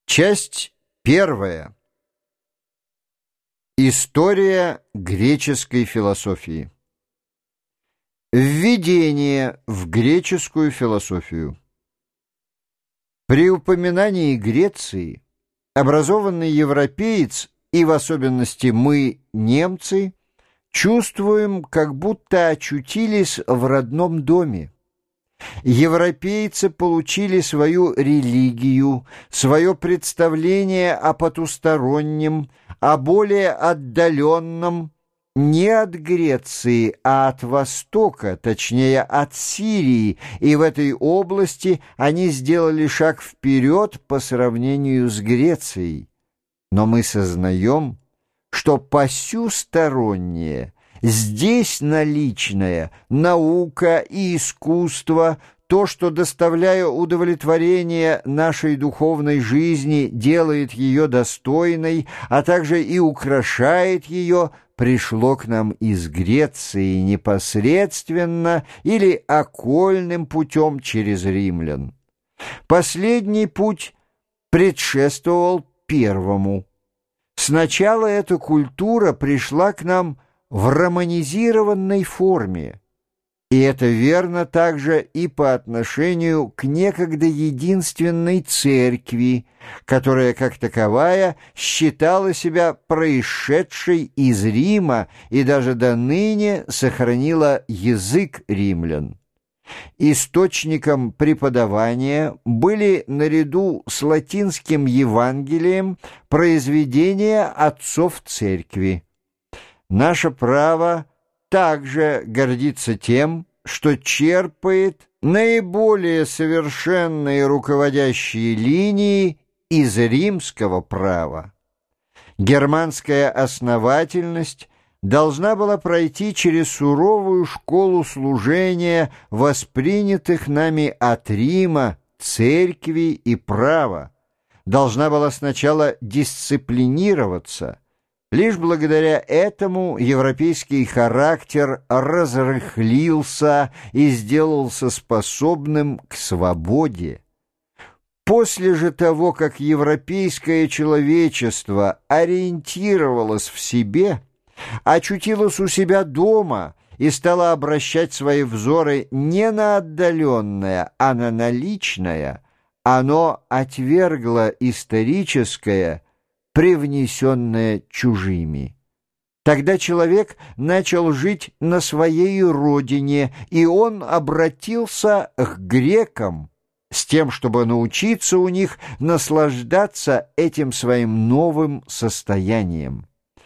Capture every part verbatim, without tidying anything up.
Часть первая. История греческой философии. Введение в греческую философию. При упоминании Греции образованный европеец, и в особенности мы, немцы, чувствуем, как будто очутились в родном доме. Европейцы получили свою религию, свое представление о потустороннем, о более отдаленном, не от Греции, а от Востока, точнее от Сирии, и в этой области они сделали шаг вперед по сравнению с Грецией. Но мы сознаем, что посюстороннее, здесь наличная наука и искусство, то, что, доставляя удовлетворение нашей духовной жизни, делает ее достойной, а также и украшает ее, пришло к нам из Греции непосредственно или окольным путем через римлян. Последний путь предшествовал первому. Сначала эта культура пришла к нам в романизированной форме, и это верно также и по отношению к некогда единственной церкви, которая, как таковая, считала себя происшедшей из Рима и даже до ныне сохранила язык римлян. Источником преподавания были, наряду с латинским Евангелием, произведения отцов церкви. Наше право также гордится тем, что черпает наиболее совершенные руководящие линии из римского права. Германская основательность должна была пройти через суровую школу служения, воспринятых нами от Рима, церкви и права, должна была сначала дисциплинироваться. Лишь благодаря этому европейский характер разрыхлился и сделался способным к свободе. После же того, как европейское человечество ориентировалось в себе, очутилось у себя дома и стало обращать свои взоры не на отдаленное, а на наличное, оно отвергло историческое, привнесенное чужими. Тогда человек начал жить на своей родине, и он обратился к грекам с тем, чтобы научиться у них наслаждаться этим своим новым состоянием.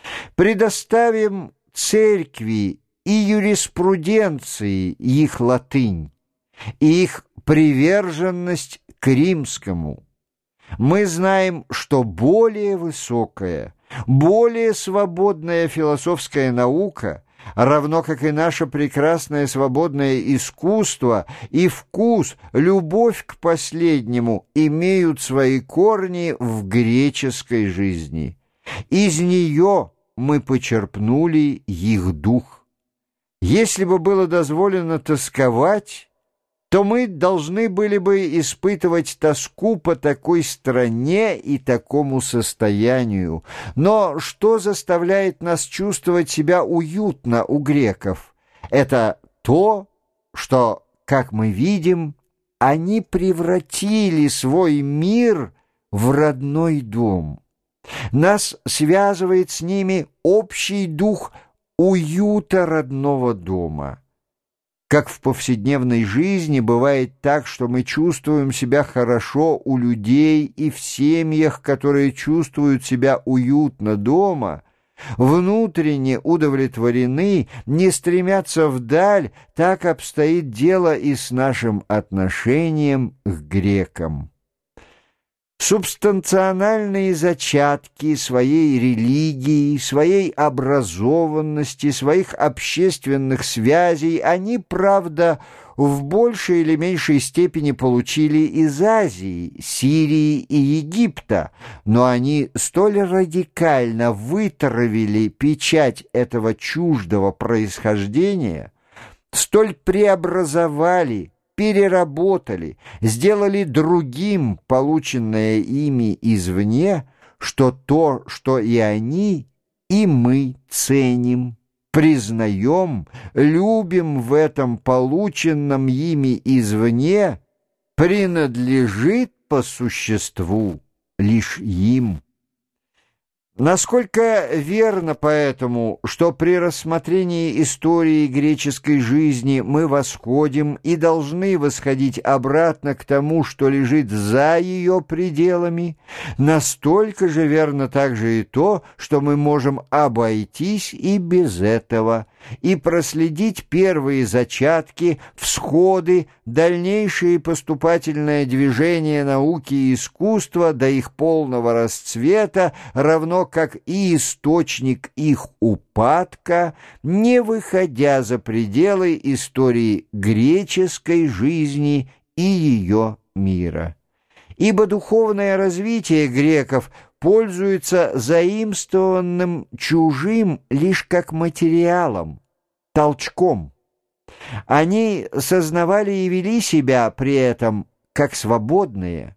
Предоставим церкви и юриспруденции их латынь и их приверженность к римскому. Мы знаем, что более высокая, более свободная философская наука, равно как и наше прекрасное свободное искусство и вкус, любовь к последнему, имеют свои корни в греческой жизни. Из нее мы почерпнули их дух. Если бы было дозволено тосковать, то мы должны были бы испытывать тоску по такой стране и такому состоянию. Но что заставляет нас чувствовать себя уютно у греков? Это то, что, как мы видим, они превратили свой мир в родной дом. Нас связывает с ними общий дух уюта родного дома. Как в повседневной жизни бывает так, что мы чувствуем себя хорошо у людей и в семьях, которые чувствуют себя уютно дома, внутренне удовлетворены, не стремятся вдаль, так обстоит дело и с нашим отношением к грекам. Субстанциональные зачатки своей религии, своей образованности, своих общественных связей они, правда, в большей или меньшей степени получили из Азии, Сирии и Египта, но они столь радикально вытравили печать этого чуждого происхождения, столь преобразовали, переработали, сделали другим полученное ими извне, что то, что и они, и мы ценим, признаем, любим в этом полученном ими извне, принадлежит по существу лишь им. Насколько верно поэтому, что при рассмотрении истории греческой жизни мы восходим и должны восходить обратно к тому, что лежит за ее пределами, настолько же верно также и то, что мы можем обойтись и без этого, и проследить первые зачатки, всходы, дальнейшее поступательное движение науки и искусства до их полного расцвета, равно как и источник их упадка, не выходя за пределы истории греческой жизни и ее мира. Ибо духовное развитие греков пользуется заимствованным чужим лишь как материалом, толчком. Они сознавали и вели себя при этом как свободные.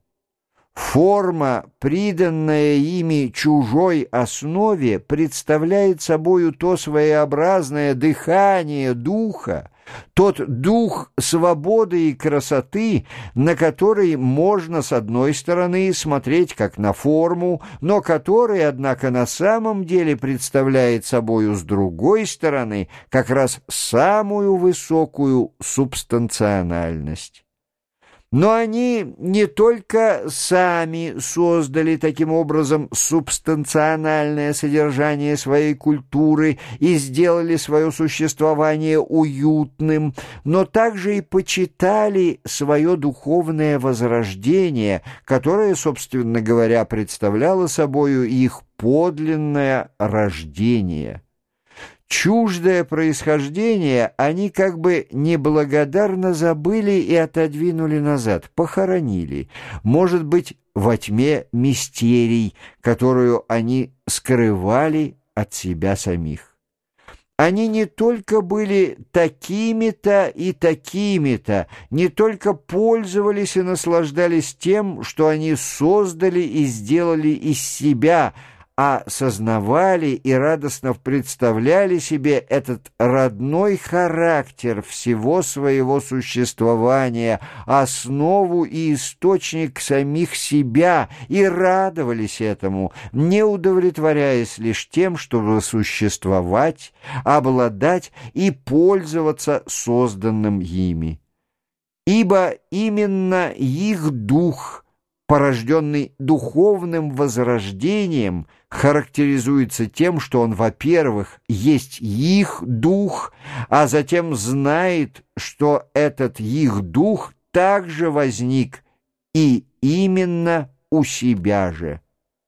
Форма, приданная ими чужой основе, представляет собою то своеобразное дыхание духа, тот дух свободы и красоты, на который можно, с одной стороны, смотреть как на форму, но который, однако, на самом деле представляет собою, с другой стороны, как раз самую высокую субстанциональность. Но они не только сами создали таким образом субстанциональное содержание своей культуры и сделали свое существование уютным, но также и почитали свое духовное возрождение, которое, собственно говоря, представляло собою их подлинное рождение. Чуждое происхождение они как бы неблагодарно забыли и отодвинули назад, похоронили, может быть, во тьме мистерий, которую они скрывали от себя самих. Они не только были такими-то и такими-то, не только пользовались и наслаждались тем, что они создали и сделали из себя, а сознавали и радостно представляли себе этот родной характер всего своего существования, основу и источник самих себя, и радовались этому, не удовлетворяясь лишь тем, чтобы существовать, обладать и пользоваться созданным ими. Ибо именно их дух, порожденный духовным возрождением, характеризуется тем, что он, во-первых, есть их дух, а затем знает, что этот их дух также возник и именно у себя же.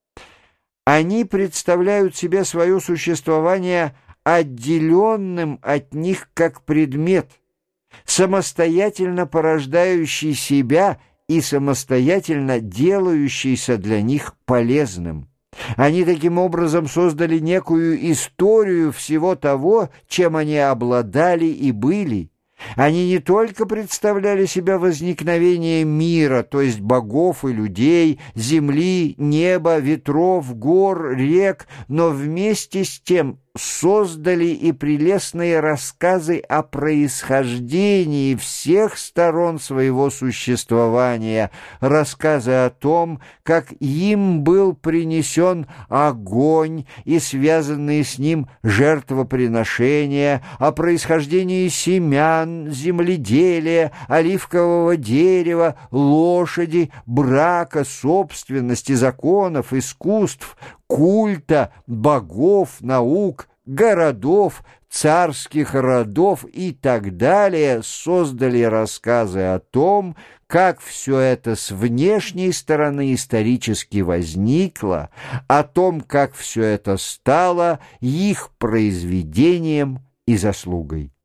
Они представляют себе свое существование отделенным от них как предмет, самостоятельно порождающий себя и самостоятельно делающийся для них полезным. Они таким образом создали некую историю всего того, чем они обладали и были. Они не только представляли себя возникновение мира, то есть богов и людей, земли, неба, ветров, гор, рек, но вместе с тем создали и прелестные рассказы о происхождении всех сторон своего существования, рассказы о том, как им был принесен огонь и связанные с ним жертвоприношения, о происхождении семян, земледелия, оливкового дерева, лошади, брака, собственности, законов, искусств, культа, богов, наук, городов, царских родов и так далее, создали рассказы о том, как все это с внешней стороны исторически возникло, о том, как все это стало их произведением и заслугой.